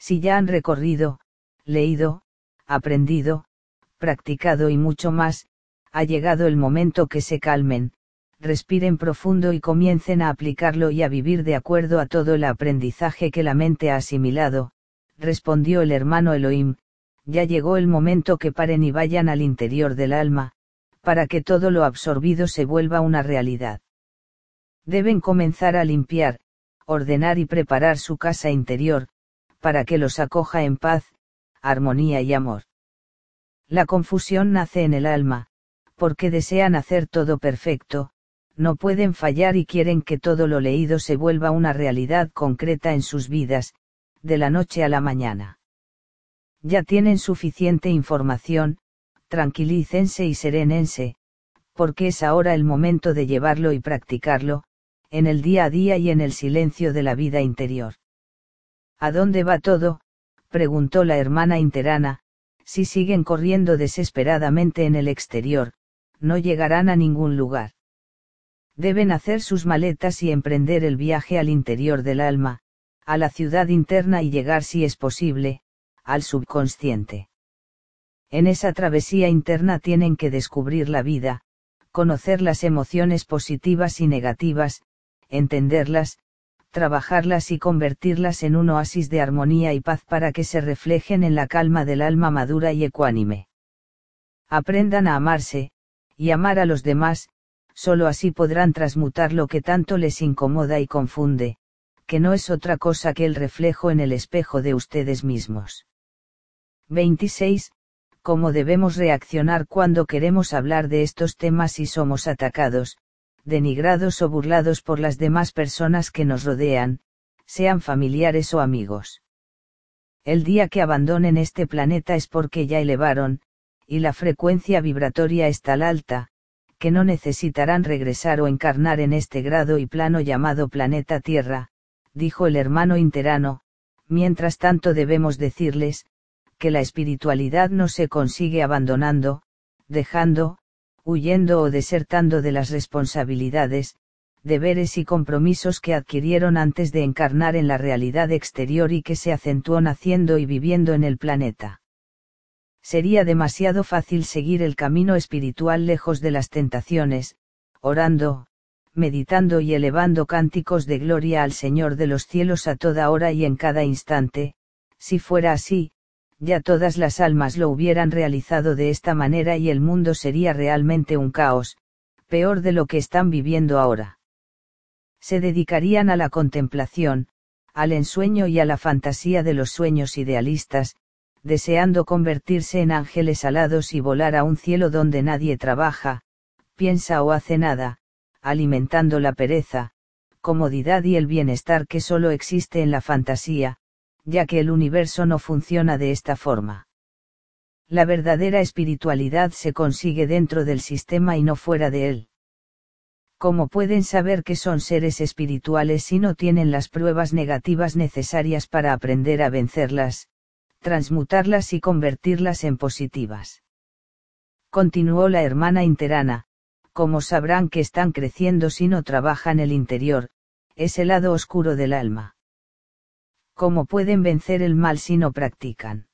Si ya han recorrido, leído, aprendido, practicado y mucho más, ha llegado el momento que se calmen, respiren profundo y comiencen a aplicarlo y a vivir de acuerdo a todo el aprendizaje que la mente ha asimilado, respondió el hermano Elohim. Ya llegó el momento que paren y vayan al interior del alma, para que todo lo absorbido se vuelva una realidad. Deben comenzar a limpiar, ordenar y preparar su casa interior, para que los acoja en paz, armonía y amor. La confusión nace en el alma, porque desean hacer todo perfecto, no pueden fallar y quieren que todo lo leído se vuelva una realidad concreta en sus vidas, de la noche a la mañana. Ya tienen suficiente información, tranquilícense y serénense, porque es ahora el momento de llevarlo y practicarlo, en el día a día y en el silencio de la vida interior. ¿A dónde va todo?, preguntó la hermana interana. Si siguen corriendo desesperadamente en el exterior, no llegarán a ningún lugar. Deben hacer sus maletas y emprender el viaje al interior del alma, a la ciudad interna y llegar si es posible, al subconsciente. En esa travesía interna tienen que descubrir la vida, conocer las emociones positivas y negativas, entenderlas, trabajarlas y convertirlas en un oasis de armonía y paz para que se reflejen en la calma del alma madura y ecuánime. Aprendan a amarse, y amar a los demás, solo así podrán transmutar lo que tanto les incomoda y confunde, que no es otra cosa que el reflejo en el espejo de ustedes mismos. 26. ¿Cómo debemos reaccionar cuando queremos hablar de estos temas y somos atacados, denigrados o burlados por las demás personas que nos rodean, sean familiares o amigos? El día que abandonen este planeta es porque ya elevaron, y la frecuencia vibratoria es tal alta, que no necesitarán regresar o encarnar en este grado y plano llamado planeta Tierra, dijo el hermano interano. Mientras tanto debemos decirles, que la espiritualidad no se consigue abandonando, dejando, huyendo o desertando de las responsabilidades, deberes y compromisos que adquirieron antes de encarnar en la realidad exterior y que se acentuó naciendo y viviendo en el planeta. Sería demasiado fácil seguir el camino espiritual lejos de las tentaciones, orando, meditando y elevando cánticos de gloria al Señor de los cielos a toda hora y en cada instante. Si fuera así, ya todas las almas lo hubieran realizado de esta manera y el mundo sería realmente un caos, peor de lo que están viviendo ahora. Se dedicarían a la contemplación, al ensueño y a la fantasía de los sueños idealistas, deseando convertirse en ángeles alados y volar a un cielo donde nadie trabaja, piensa o hace nada, alimentando la pereza, comodidad y el bienestar que solo existe en la fantasía, ya que el universo no funciona de esta forma. La verdadera espiritualidad se consigue dentro del sistema y no fuera de él. ¿Cómo pueden saber que son seres espirituales si no tienen las pruebas negativas necesarias para aprender a vencerlas, transmutarlas y convertirlas en positivas? Continuó la hermana interana. ¿Cómo sabrán que están creciendo si no trabajan el interior, ese lado oscuro del alma? ¿Cómo pueden vencer el mal si no practican?